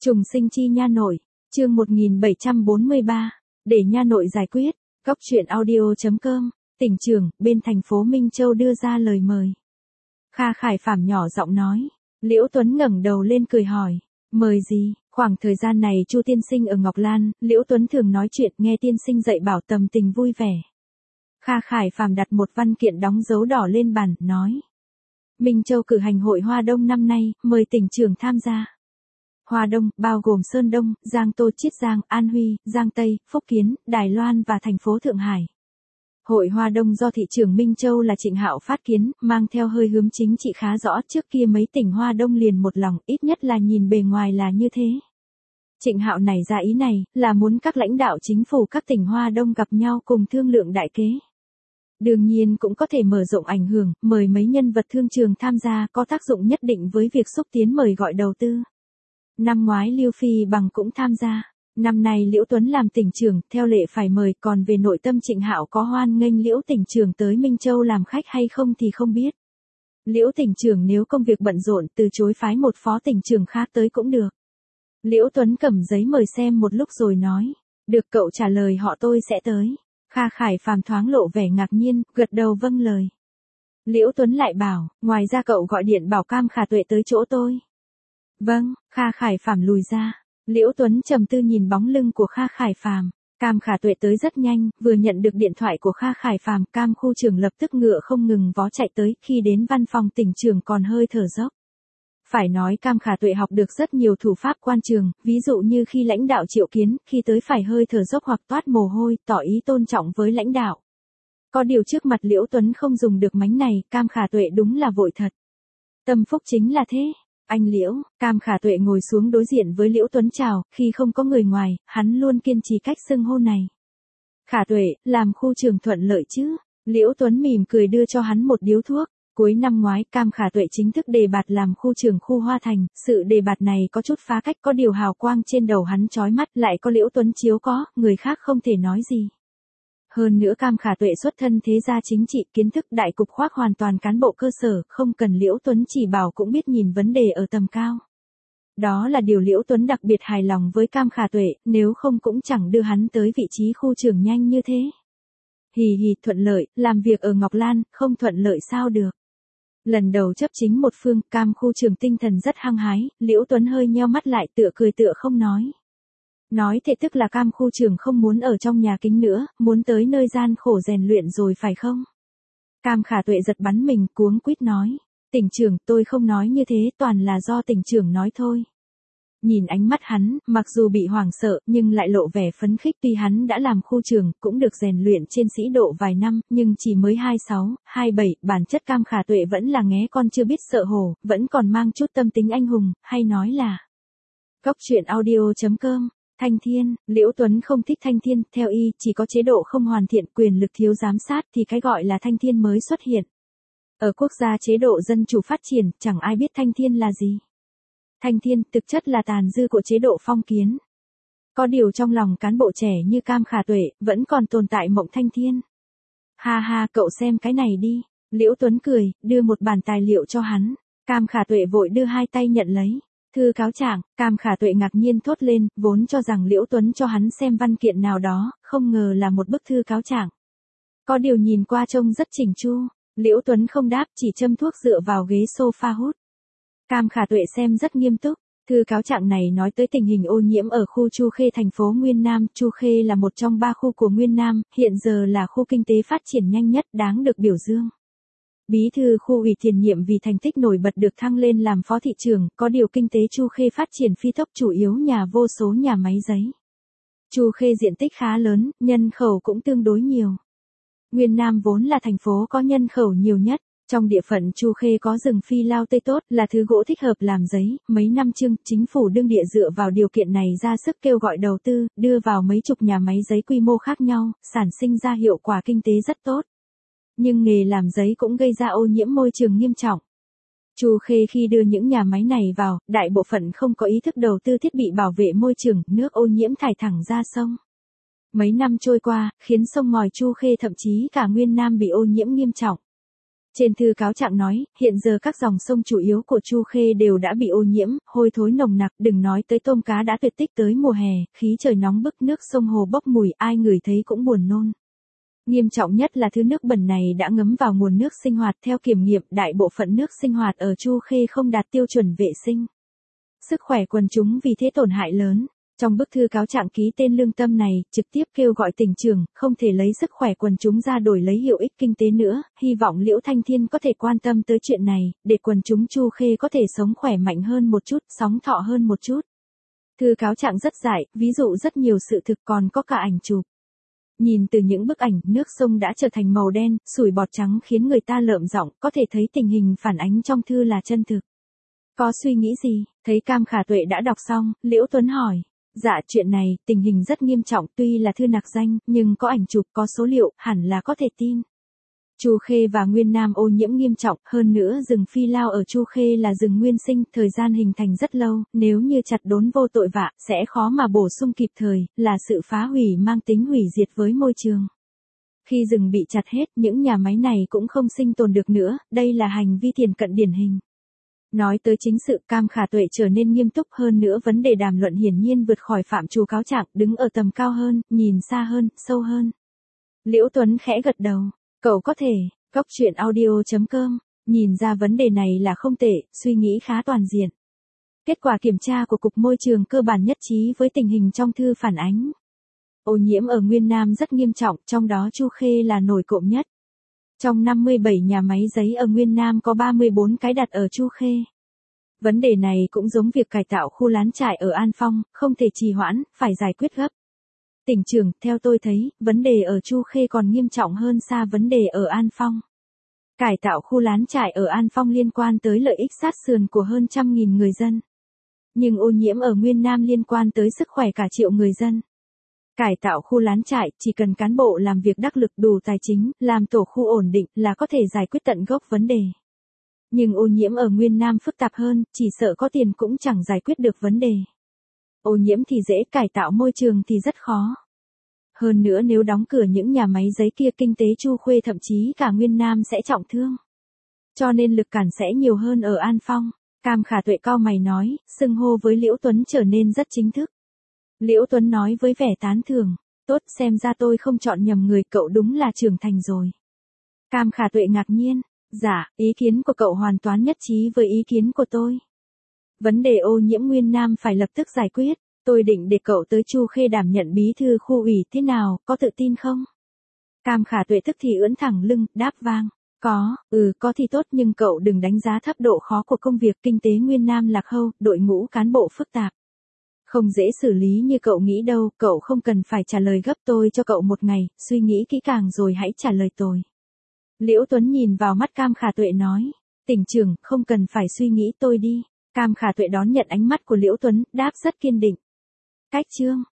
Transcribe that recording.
Trùng sinh chi nha nội, chương 1743, để nha nội giải quyết, góc chuyện audio.com, tỉnh trưởng, bên thành phố Minh Châu đưa ra lời mời. Kha Khải Phạm nhỏ giọng nói, Liễu Tuấn ngẩng đầu lên cười hỏi, mời gì, khoảng thời gian này Chu tiên sinh ở Ngọc Lan, Liễu Tuấn thường nói chuyện nghe tiên sinh dạy bảo tầm tình vui vẻ. Kha Khải Phạm đặt một văn kiện đóng dấu đỏ lên bàn, nói. Minh Châu cử hành hội Hoa Đông năm nay, mời tỉnh trưởng tham gia. Hoa Đông, bao gồm Sơn Đông, Giang Tô, Chiết Giang, An Huy, Giang Tây, Phúc Kiến, Đài Loan và thành phố Thượng Hải. Hội Hoa Đông do thị trưởng Minh Châu là Trịnh Hạo phát kiến, mang theo hơi hướng chính trị khá rõ, trước kia mấy tỉnh Hoa Đông liền một lòng, ít nhất là nhìn bề ngoài là như thế. Trịnh Hạo nảy ra ý này, là muốn các lãnh đạo chính phủ các tỉnh Hoa Đông gặp nhau cùng thương lượng đại kế. Đương nhiên cũng có thể mở rộng ảnh hưởng, mời mấy nhân vật thương trường tham gia có tác dụng nhất định với việc xúc tiến mời gọi đầu tư. Năm ngoái Lưu Phi Bằng cũng tham gia. Năm nay Liễu Tuấn làm tỉnh trưởng, theo lệ phải mời, còn về nội tâm Trịnh Hạo có hoan nghênh Liễu tỉnh trưởng tới Minh Châu làm khách hay không thì không biết. Liễu tỉnh trưởng nếu công việc bận rộn từ chối phái một phó tỉnh trưởng khác tới cũng được. Liễu Tuấn cầm giấy mời xem một lúc rồi nói, được cậu trả lời họ tôi sẽ tới. Kha Khải Phạm thoáng lộ vẻ ngạc nhiên, gật đầu vâng lời. Liễu Tuấn lại bảo, ngoài ra cậu gọi điện bảo Cam Khả Tuệ tới chỗ tôi. Vâng, Kha Khải Phạm lùi ra. Liễu Tuấn trầm tư nhìn bóng lưng của Kha Khải Phạm. Cam Khả Tuệ tới rất nhanh, vừa nhận được điện thoại của Kha Khải Phạm, Cam khu trưởng lập tức ngựa không ngừng vó chạy tới, khi đến văn phòng tỉnh trưởng còn hơi thở dốc. Phải nói Cam Khả Tuệ học được rất nhiều thủ pháp quan trường, ví dụ như khi lãnh đạo triệu kiến, khi tới phải hơi thở dốc hoặc toát mồ hôi, tỏ ý tôn trọng với lãnh đạo. Có điều trước mặt Liễu Tuấn không dùng được mánh này, Cam Khả Tuệ đúng là vội thật. Tâm phúc chính là thế. Anh Liễu, Cam Khả Tuệ ngồi xuống đối diện với Liễu Tuấn chào, khi không có người ngoài, hắn luôn kiên trì cách xưng hô này. Khả Tuệ, làm khu trưởng thuận lợi chứ? Liễu Tuấn mỉm cười đưa cho hắn một điếu thuốc. Cuối năm ngoái, Cam Khả Tuệ chính thức đề bạt làm khu trưởng khu Hoa Thành, sự đề bạt này có chút phá cách, có điều hào quang trên đầu hắn chói mắt, lại có Liễu Tuấn chiếu có, người khác không thể nói gì. Hơn nữa Cam Khả Tuệ xuất thân thế gia chính trị, kiến thức đại cục khoác hoàn toàn cán bộ cơ sở, không cần Liễu Tuấn chỉ bảo cũng biết nhìn vấn đề ở tầm cao. Đó là điều Liễu Tuấn đặc biệt hài lòng với Cam Khả Tuệ, nếu không cũng chẳng đưa hắn tới vị trí khu trưởng nhanh như thế. Hì hì, thuận lợi, làm việc ở Ngọc Lan, không thuận lợi sao được. Lần đầu chấp chính một phương, Cam khu trưởng tinh thần rất hăng hái, Liễu Tuấn hơi nheo mắt lại tựa cười tựa không nói. Nói thế tức là Cam khu trưởng không muốn ở trong nhà kính nữa, muốn tới nơi gian khổ rèn luyện rồi phải không? Cam Khả Tuệ giật bắn mình, cuống quýt nói. Tỉnh trưởng, tôi không nói như thế, toàn là do tỉnh trưởng nói thôi. Nhìn ánh mắt hắn, mặc dù bị hoảng sợ, nhưng lại lộ vẻ phấn khích, tuy hắn đã làm khu trưởng, cũng được rèn luyện trên sĩ độ vài năm, nhưng chỉ mới 26, 27, bản chất Cam Khả Tuệ vẫn là nghé con chưa biết sợ hổ, vẫn còn mang chút tâm tính anh hùng, hay nói là. Góc chuyện audio.com, Thanh Thiên, Liễu Tuấn không thích Thanh Thiên, theo y, chỉ có chế độ không hoàn thiện, quyền lực thiếu giám sát thì cái gọi là Thanh Thiên mới xuất hiện. Ở quốc gia chế độ dân chủ phát triển, chẳng ai biết Thanh Thiên là gì. Thanh Thiên thực chất là tàn dư của chế độ phong kiến. Có điều trong lòng cán bộ trẻ như Cam Khả Tuệ, vẫn còn tồn tại mộng Thanh Thiên. Ha ha, cậu xem cái này đi. Liễu Tuấn cười, đưa một bản tài liệu cho hắn. Cam Khả Tuệ vội đưa hai tay nhận lấy. Thư cáo trạng, Cam Khả Tuệ ngạc nhiên thốt lên, vốn cho rằng Liễu Tuấn cho hắn xem văn kiện nào đó, không ngờ là một bức thư cáo trạng. Có điều nhìn qua trông rất chỉnh chu. Liễu Tuấn không đáp, chỉ châm thuốc dựa vào ghế sofa hút. Cam Khả Tuệ xem rất nghiêm túc. Thư cáo trạng này nói tới tình hình ô nhiễm ở khu Chu Khê thành phố Nguyên Nam. Chu Khê là một trong 3 khu của Nguyên Nam, hiện giờ là khu kinh tế phát triển nhanh nhất, đáng được biểu dương. Bí thư khu ủy tiền nhiệm vì thành tích nổi bật được thăng lên làm phó thị trưởng, có điều kinh tế Chu Khê phát triển phi tốc, chủ yếu nhờ vô số nhà máy giấy. Chu Khê diện tích khá lớn, nhân khẩu cũng tương đối nhiều. Nguyên Nam vốn là thành phố có nhân khẩu nhiều nhất. Trong địa phận Chu Khê có rừng phi lao tây tốt, là thứ gỗ thích hợp làm giấy, mấy năm trước, chính phủ đương địa dựa vào điều kiện này ra sức kêu gọi đầu tư, đưa vào mấy chục nhà máy giấy quy mô khác nhau, sản sinh ra hiệu quả kinh tế rất tốt. Nhưng nghề làm giấy cũng gây ra ô nhiễm môi trường nghiêm trọng. Chu Khê khi đưa những nhà máy này vào, đại bộ phận không có ý thức đầu tư thiết bị bảo vệ môi trường, nước ô nhiễm thải thẳng ra sông. Mấy năm trôi qua, khiến sông ngòi Chu Khê thậm chí cả Nguyên Nam bị ô nhiễm nghiêm trọng. Trên thư cáo trạng nói, hiện giờ các dòng sông chủ yếu của Chu Khê đều đã bị ô nhiễm, hôi thối nồng nặc, đừng nói tới tôm cá đã tuyệt tích tới mùa hè, khí trời nóng bức nước sông hồ bốc mùi, ai ngửi thấy cũng buồn nôn. Nghiêm trọng nhất là thứ nước bẩn này đã ngấm vào nguồn nước sinh hoạt, theo kiểm nghiệm, đại bộ phận nước sinh hoạt ở Chu Khê không đạt tiêu chuẩn vệ sinh. Sức khỏe quần chúng vì thế tổn hại lớn. Trong bức thư cáo trạng ký tên Lương Tâm này, trực tiếp kêu gọi tỉnh trưởng, không thể lấy sức khỏe quần chúng ra đổi lấy hiệu ích kinh tế nữa, hy vọng Liễu Thanh Thiên có thể quan tâm tới chuyện này, để quần chúng Chu Khê có thể sống khỏe mạnh hơn một chút, sống thọ hơn một chút. Thư cáo trạng rất dại, ví dụ rất nhiều sự thực còn có cả ảnh chụp. Nhìn từ những bức ảnh, nước sông đã trở thành màu đen, sủi bọt trắng khiến người ta lợm giọng, có thể thấy tình hình phản ánh trong thư là chân thực. Có suy nghĩ gì? Thấy Cam Khả Tuệ đã đọc xong, Liễu Tuấn hỏi. Dạ chuyện này, tình hình rất nghiêm trọng, tuy là thư nạc danh, nhưng có ảnh chụp, có số liệu, hẳn là có thể tin. Chu Khê và Nguyên Nam ô nhiễm nghiêm trọng, hơn nữa rừng phi lao ở Chu Khê là rừng nguyên sinh, thời gian hình thành rất lâu, nếu như chặt đốn vô tội vạ, sẽ khó mà bổ sung kịp thời, là sự phá hủy mang tính hủy diệt với môi trường. Khi rừng bị chặt hết, những nhà máy này cũng không sinh tồn được nữa, đây là hành vi thiển cận điển hình. Nói tới chính sự, Cam Khả Tuệ trở nên nghiêm túc hơn nữa, vấn đề đàm luận hiển nhiên vượt khỏi phạm trù cáo trạng, đứng ở tầm cao hơn, nhìn xa hơn, sâu hơn. Liễu Tuấn khẽ gật đầu, cậu có thể, Cóc truyện audio.com, nhìn ra vấn đề này là không tệ, suy nghĩ khá toàn diện. Kết quả kiểm tra của Cục Môi trường cơ bản nhất trí với tình hình trong thư phản ánh. Ô nhiễm ở Nguyên Nam rất nghiêm trọng, trong đó Chu Khê là nổi cộm nhất. Trong 57 nhà máy giấy ở Nguyên Nam có 34 cái đặt ở Chu Khê. Vấn đề này cũng giống việc cải tạo khu lán trại ở An Phong, không thể trì hoãn, phải giải quyết gấp. Tỉnh trưởng, theo tôi thấy, vấn đề ở Chu Khê còn nghiêm trọng hơn xa vấn đề ở An Phong. Cải tạo khu lán trại ở An Phong liên quan tới lợi ích sát sườn của hơn 100.000 người dân. Nhưng ô nhiễm ở Nguyên Nam liên quan tới sức khỏe cả triệu người dân. Cải tạo khu lán trại, chỉ cần cán bộ làm việc đắc lực đủ tài chính, làm tổ khu ổn định là có thể giải quyết tận gốc vấn đề. Nhưng ô nhiễm ở Nguyên Nam phức tạp hơn, chỉ sợ có tiền cũng chẳng giải quyết được vấn đề. Ô nhiễm thì dễ, cải tạo môi trường thì rất khó. Hơn nữa nếu đóng cửa những nhà máy giấy kia, kinh tế Chu Khê thậm chí cả Nguyên Nam sẽ trọng thương. Cho nên lực cản sẽ nhiều hơn ở An Phong. Cam Khả Tuệ cau mày nói, xưng hô với Liễu Tuấn trở nên rất chính thức. Liễu Tuấn nói với vẻ tán thưởng, tốt, xem ra tôi không chọn nhầm người, cậu đúng là trưởng thành rồi. Cam Khả Tuệ ngạc nhiên, dạ, ý kiến của cậu hoàn toàn nhất trí với ý kiến của tôi. Vấn đề ô nhiễm Nguyên Nam phải lập tức giải quyết, tôi định để cậu tới Chu Khê đảm nhận bí thư khu ủy, thế nào, có tự tin không? Cam Khả Tuệ tức thì ưỡn thẳng lưng, đáp vang, có thì tốt, nhưng cậu đừng đánh giá thấp độ khó của công việc, kinh tế Nguyên Nam lạc hậu, đội ngũ cán bộ phức tạp. Không dễ xử lý như cậu nghĩ đâu, cậu không cần phải trả lời gấp, tôi cho cậu một ngày, suy nghĩ kỹ càng rồi hãy trả lời tôi. Liễu Tuấn nhìn vào mắt Cam Khả Tuệ nói, tỉnh trưởng, không cần phải suy nghĩ, tôi đi. Cam Khả Tuệ đón nhận ánh mắt của Liễu Tuấn, đáp rất kiên định. Cách chương